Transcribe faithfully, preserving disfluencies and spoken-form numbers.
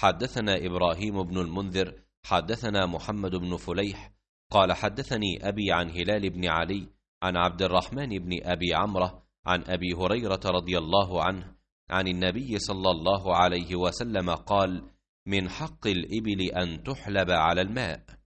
حدثنا إبراهيم بن المنذر حدثنا محمد بن فليح قال حدثني أبي عن هلال بن علي عن عبد الرحمن بن أبي عمرة عن أبي هريرة رضي الله عنه عن النبي صلى الله عليه وسلم قال: من حق الإبل أن تحلب على الماء.